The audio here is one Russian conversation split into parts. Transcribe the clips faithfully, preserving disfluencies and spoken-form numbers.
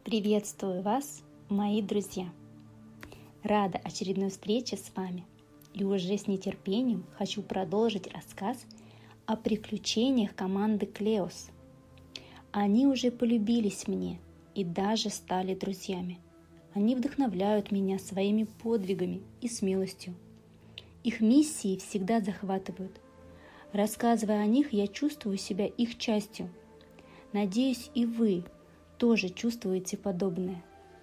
Приветствую вас, мои друзья! Рада очередной встрече с вами и уже с нетерпением хочу продолжить рассказ о приключениях команды Клеос. Они уже полюбились мне и даже стали друзьями. Они вдохновляют меня своими подвигами и смелостью. Их миссии всегда захватывают. Рассказывая о них, я чувствую себя их частью. Надеюсь, и вы тоже чувствуете подобное.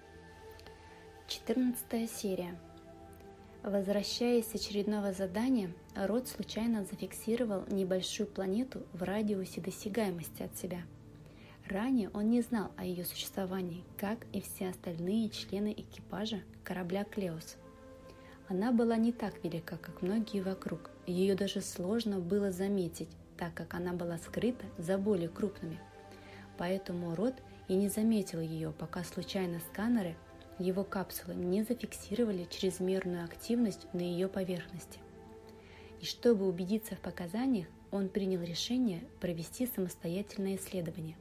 четырнадцатая серия. Возвращаясь с очередного задания, Род случайно зафиксировал небольшую планету в радиусе досягаемости от себя. Ранее он не знал о ее существовании, как и все остальные члены экипажа корабля Клеос. Она была не так велика, как многие вокруг, ее даже сложно было заметить, так как она была скрыта за более крупными. Поэтому Род и не заметил ее, пока случайно сканеры его капсулы не зафиксировали чрезмерную активность на ее поверхности. И чтобы убедиться в показаниях, он принял решение провести самостоятельное исследование.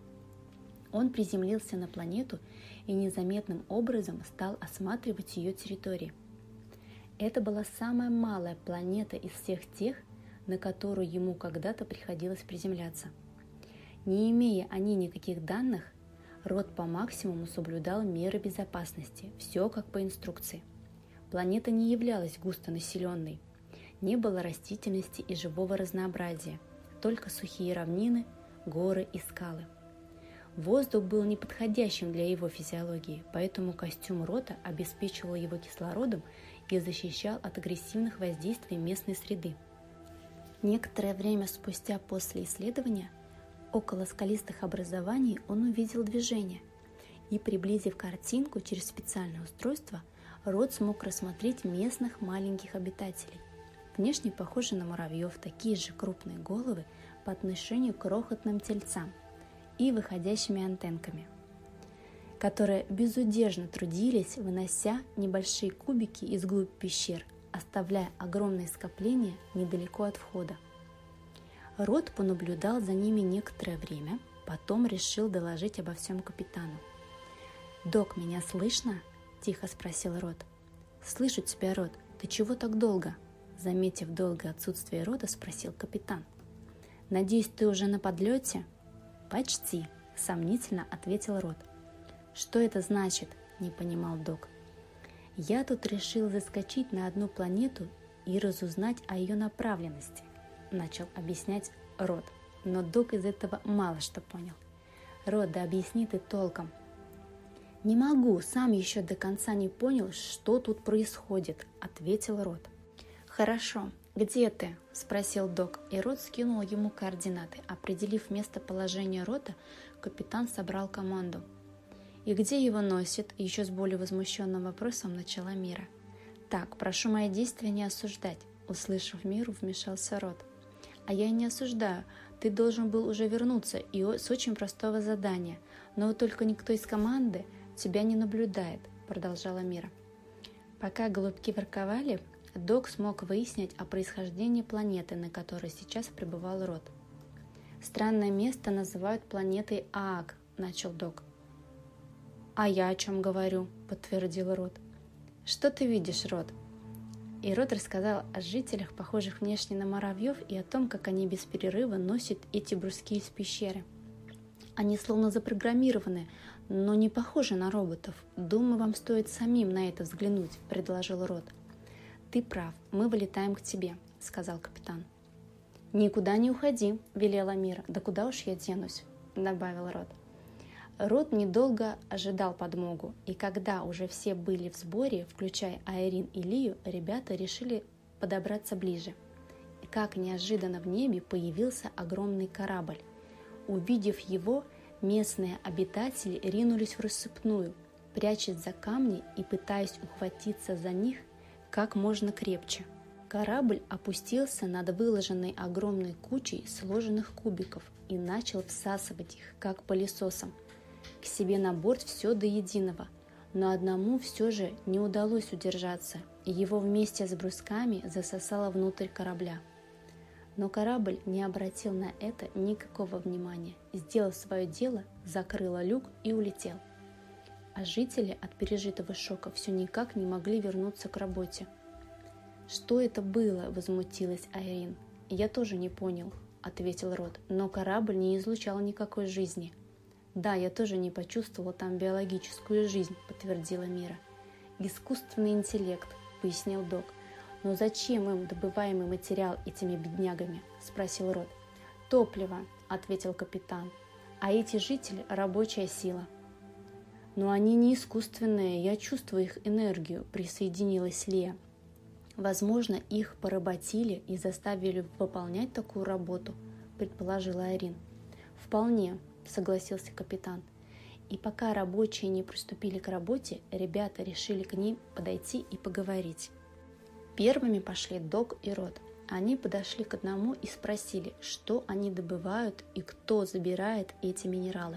Он приземлился на планету и незаметным образом стал осматривать ее территорию. Это была самая малая планета из всех тех, на которую ему когда-то приходилось приземляться. Не имея о ней никаких данных, Род по максимуму соблюдал меры безопасности, все как по инструкции. Планета не являлась густонаселенной, не было растительности и живого разнообразия, только сухие равнины, горы и скалы. Воздух был неподходящим для его физиологии, поэтому костюм Рода обеспечивал его кислородом и защищал от агрессивных воздействий местной среды. Некоторое время спустя после исследования около скалистых образований он увидел движение, и, приблизив картинку через специальное устройство, Род смог рассмотреть местных маленьких обитателей. Внешне похожи на муравьев, такие же крупные головы по отношению к крохотным тельцам и выходящими антенками, которые безудержно трудились, вынося небольшие кубики из глубь пещер, оставляя огромные скопления недалеко от входа. Род понаблюдал за ними некоторое время, потом решил доложить обо всем капитану. «Док, меня слышно?» – тихо спросил Род. «Слышу тебя, Род. Ты чего так долго?» Заметив долгое отсутствие Рода, спросил капитан. «Надеюсь, ты уже на подлете?» «Почти», – сомнительно ответил Род. «Что это значит?» – не понимал Док. «Я тут решил заскочить на одну планету и разузнать о ее направленности», – начал объяснять Род, но Док из этого мало что понял. «Род, да объясни ты толком». «Не могу, сам еще до конца не понял, что тут происходит», – ответил Род. «Хорошо, где ты?» – спросил Док, и Род скинул ему координаты. Определив местоположение Рода, капитан собрал команду. «И где его носит?» – еще с более возмущенным вопросом начала Мира. «Так, прошу мои действия не осуждать», – услышав Миру, вмешался Род. «А я и не осуждаю. Ты должен был уже вернуться и с очень простого задания. Но вот только никто из команды тебя не наблюдает», – продолжала Мира. Пока голубки ворковали, Док смог выяснить о происхождении планеты, на которой сейчас пребывал Род. «Странное место называют планетой Аг», – начал Док. «А я о чем говорю?» – подтвердил Род. «Что ты видишь, Род?» И Род рассказал о жителях, похожих внешне на муравьев, и о том, как они без перерыва носят эти бруски из пещеры. «Они словно запрограммированы, но не похожи на роботов. Думаю, вам стоит самим на это взглянуть», – предложил Род. «Ты прав, мы вылетаем к тебе», – сказал капитан. «Никуда не уходи», – велела Мира. «Да куда уж я денусь», – добавил Род. Род недолго ожидал подмогу, и когда уже все были в сборе, включая Айрин и Лию, ребята решили подобраться ближе. И как неожиданно в небе появился огромный корабль. Увидев его, местные обитатели ринулись в рассыпную, прячась за камни и пытаясь ухватиться за них как можно крепче. Корабль опустился над выложенной огромной кучей сложенных кубиков и начал всасывать их, как пылесосом, к себе на борт все до единого, но одному все же не удалось удержаться, и его вместе с брусками засосало внутрь корабля. Но корабль не обратил на это никакого внимания, сделав свое дело, закрыл люк и улетел. а жители от пережитого шока все никак не могли вернуться к работе. «Что это было?» – возмутилась Айрин. «Я тоже не понял», – ответил Рот, – «но корабль не излучал никакой жизни». «Да, я тоже не почувствовала там биологическую жизнь», – подтвердила Мира. «Искусственный интеллект», – пояснил Док. «Но зачем им добываемый материал этими беднягами?» – спросил Рот. «Топливо», – ответил капитан. «А эти жители – рабочая сила». «Но они не искусственные, я чувствую их энергию», – присоединилась Лея. «Возможно, их поработили и заставили выполнять такую работу», – предположила Айрин. «Вполне», – согласился капитан. И пока рабочие не приступили к работе, ребята решили к ним подойти и поговорить. Первыми пошли Док и Рот. Они подошли к одному и спросили, что они добывают и кто забирает эти минералы.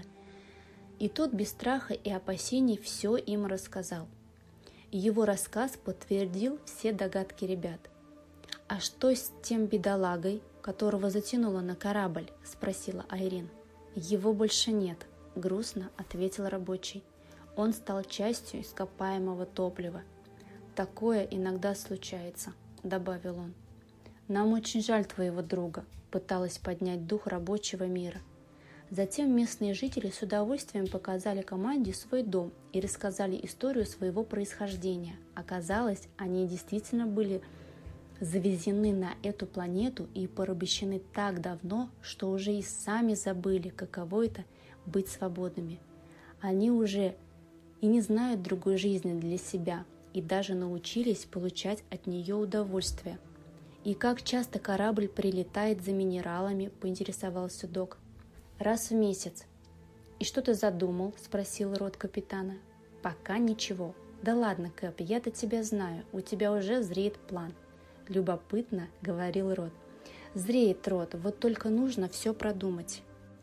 И тот без страха и опасений все им рассказал. Его рассказ подтвердил все догадки ребят. «А что с тем бедолагой, которого затянуло на корабль?» – спросила Айрин. «Его больше нет», – грустно ответил рабочий. «Он стал частью ископаемого топлива». «Такое иногда случается», – добавил он. «Нам очень жаль твоего друга», – пыталась поднять дух рабочего мира. Затем местные жители с удовольствием показали команде свой дом и рассказали историю своего происхождения. Оказалось, они действительно были завезены на эту планету и порабощены так давно, что уже и сами забыли, каково это быть свободными. Они уже и не знают другой жизни для себя, и даже научились получать от нее удовольствие. «И как часто корабль прилетает за минералами?» – поинтересовался Док. «Раз в месяц». «И что ты задумал?» – спросил Рот капитана. «Пока ничего». «Да ладно, Кэп, я-то тебя знаю, у тебя уже зреет план». «Любопытно», – говорил Рот. «Зреет, Рот, вот только нужно все продумать».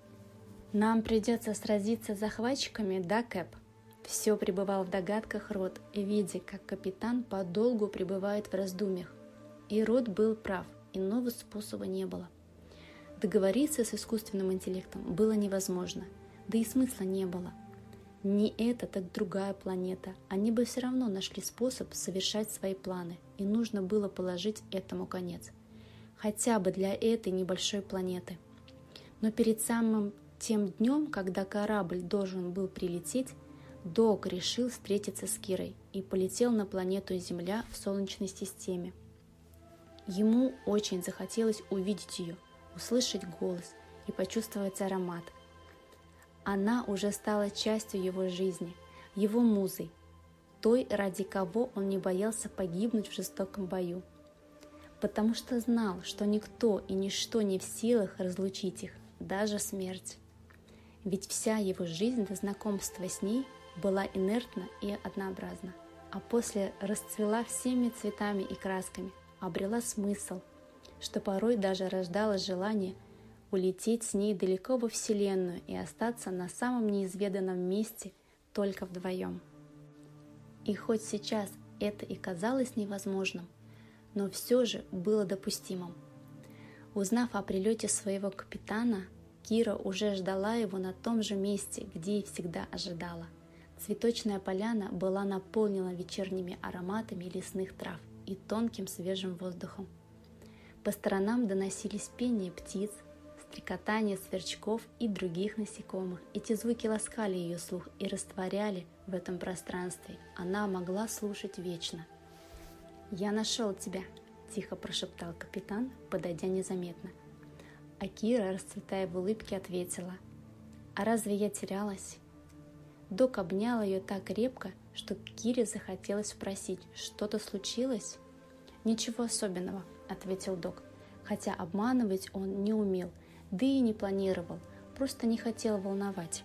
«Нам придется сразиться с захватчиками, да, Кэп?» Все пребывал в догадках Рот, видя, как капитан подолгу пребывает в раздумьях. И Рот был прав, иного способа не было. Договориться с искусственным интеллектом было невозможно, да и смысла не было. Не эта, так другая планета, они бы все равно нашли способ совершать свои планы, и нужно было положить этому конец. Хотя бы для этой небольшой планеты. Но перед самым тем днем, когда корабль должен был прилететь, Док решил встретиться с Кирой и полетел на планету Земля в Солнечной системе. Ему очень захотелось увидеть ее, услышать голос и почувствовать аромат. Она уже стала частью его жизни, его музой, той, ради кого он не боялся погибнуть в жестоком бою. Потому что знал, что никто и ничто не в силах разлучить их, даже смерть. Ведь вся его жизнь до знакомства с ней была инертна и однообразна, а после расцвела всеми цветами и красками, обрела смысл, что порой даже рождало желание улететь с ней далеко во Вселенную и остаться на самом неизведанном месте только вдвоем. И хоть сейчас это и казалось невозможным, но все же было допустимым. Узнав о прилете своего капитана, Кира уже ждала его на том же месте, где и всегда ожидала. Цветочная поляна была наполнена вечерними ароматами лесных трав и тонким свежим воздухом. По сторонам доносились пение птиц, стрекотание сверчков и других насекомых. Эти звуки ласкали ее слух и растворяли в этом пространстве. Она могла слушать вечно. «Я нашел тебя», – тихо прошептал капитан, подойдя незаметно. А Кира, расцветая в улыбке, ответила: «А разве я терялась?» Док обнял ее так крепко, что Кире захотелось спросить: «Что-то случилось?» «Ничего особенного», – ответил Док, хотя обманывать он не умел, да и не планировал, просто не хотел волновать.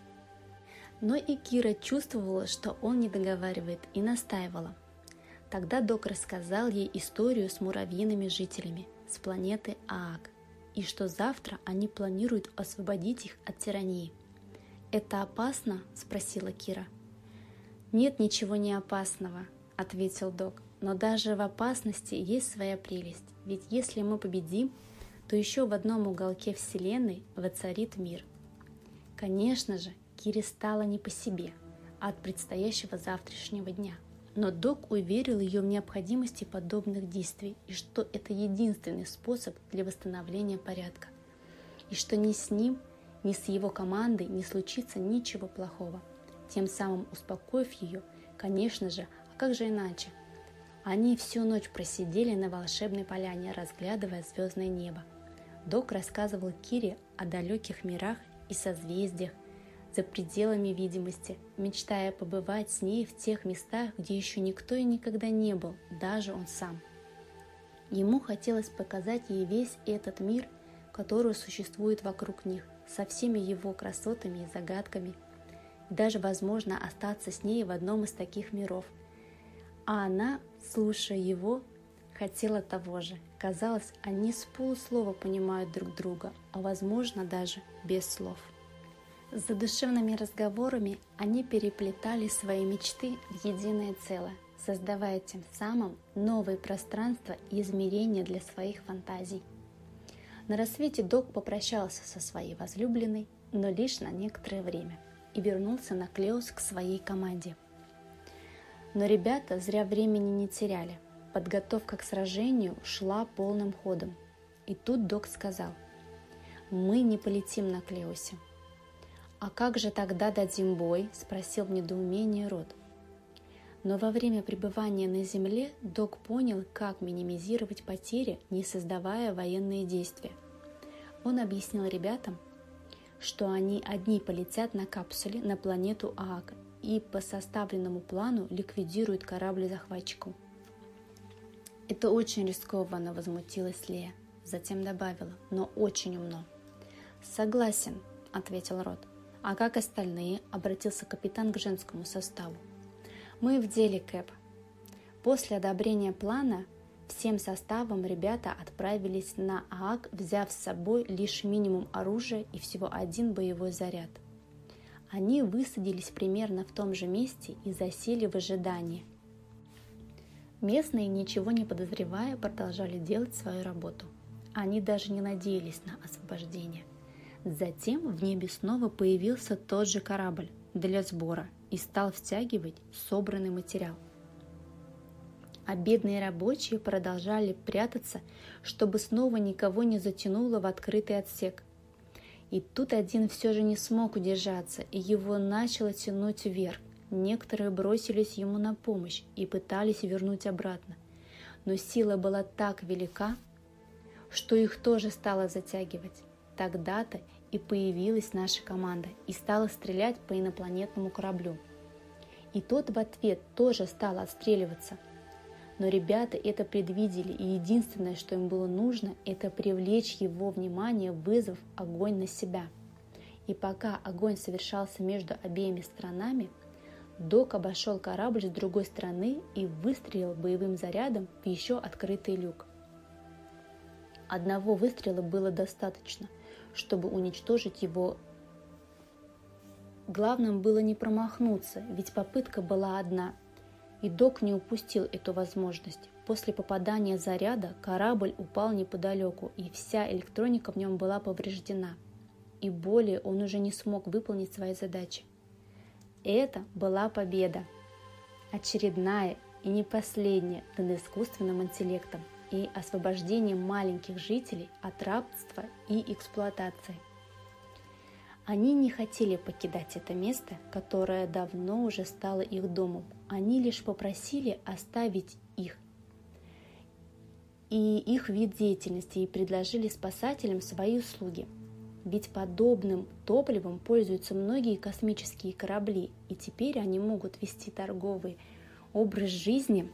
Но и Кира чувствовала, что он не договаривает, и настаивала. Тогда Док рассказал ей историю с муравьиными жителями с планеты Аак, и что завтра они планируют освободить их от тирании. «Это опасно?» – спросила Кира. «Нет ничего не опасного», – ответил Док, «но даже в опасности есть своя прелесть, ведь если мы победим, то еще в одном уголке Вселенной воцарит мир». Конечно же, Кире стало не по себе. от предстоящего завтрашнего дня. Но Док уверил ее в необходимости подобных действий и что это единственный способ для восстановления порядка, и что ни с ним, ни с его командой не случится ничего плохого, тем самым успокоив ее, конечно же, а как же иначе? Они всю ночь просидели на волшебной поляне, разглядывая звездное небо. Док рассказывал Кире о далеких мирах и созвездиях за пределами видимости, мечтая побывать с ней в тех местах, где еще никто и никогда не был, даже он сам. Ему хотелось показать ей весь этот мир, который существует вокруг них, со всеми его красотами и загадками, и даже, возможно, остаться с ней в одном из таких миров. А она, слушая его, хотела того же. Казалось, они с полуслова понимают друг друга, а возможно даже без слов. За душевными разговорами они переплетали свои мечты в единое целое, создавая тем самым новые пространства и измерения для своих фантазий. На рассвете Док попрощался со своей возлюбленной, но лишь на некоторое время, и вернулся на Клеус к своей команде. Но ребята зря времени не теряли. Подготовка к сражению шла полным ходом. И тут Док сказал: «Мы не полетим на Клеусе». «А как же тогда дадим бой?» – спросил в недоумении Рот. Но во время пребывания на Земле Док понял, как минимизировать потери, не создавая военные действия. Он объяснил ребятам, что они одни полетят на капсуле на планету Аак и по составленному плану ликвидируют корабль захватчиков. «Это очень рискованно», – возмутилась Лея. Затем добавила: «но очень умно». «Согласен», – ответил Рот. «А как остальные?» – обратился капитан к женскому составу. «Мы в деле, Кэп». После одобрения плана всем составом ребята отправились на Аак, взяв с собой лишь минимум оружия и всего один боевой заряд. Они высадились примерно в том же месте и засели в ожидании. Местные, ничего не подозревая, продолжали делать свою работу. Они даже не надеялись на освобождение. Затем в небе снова появился тот же корабль для сбора и стал втягивать собранный материал. А бедные рабочие продолжали прятаться, чтобы снова никого не затянуло в открытый отсек. И тут один все же не смог удержаться, и его начало тянуть вверх. Некоторые бросились ему на помощь и пытались вернуть обратно. Но сила была так велика, что их тоже стало затягивать. Тогда-то и появилась наша команда и стала стрелять по инопланетному кораблю. И тот в ответ тоже стал отстреливаться. Но ребята это предвидели, и единственное, что им было нужно, это привлечь его внимание, вызвав огонь на себя. И пока огонь совершался между обеими сторонами, Док обошел корабль с другой стороны и выстрелил боевым зарядом в еще открытый люк. Одного выстрела было достаточно, чтобы уничтожить его. Главным было не промахнуться, ведь попытка была одна, и Док не упустил эту возможность. После попадания заряда корабль упал неподалеку, и вся электроника в нем была повреждена, и более он уже не смог выполнить свои задачи. Это была победа, очередная и не последняя над искусственным интеллектом и освобождением маленьких жителей от рабства и эксплуатации. Они не хотели покидать это место, которое давно уже стало их домом. Они лишь попросили оставить их и их вид деятельности и предложили спасателям свои услуги. Ведь подобным топливом пользуются многие космические корабли, и теперь они могут вести торговый образ жизни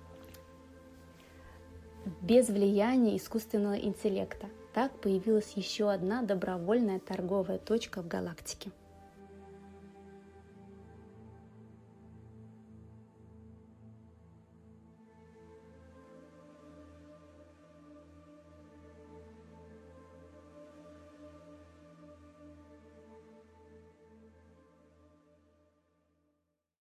без влияния искусственного интеллекта. Так появилась еще одна добровольная торговая точка в галактике.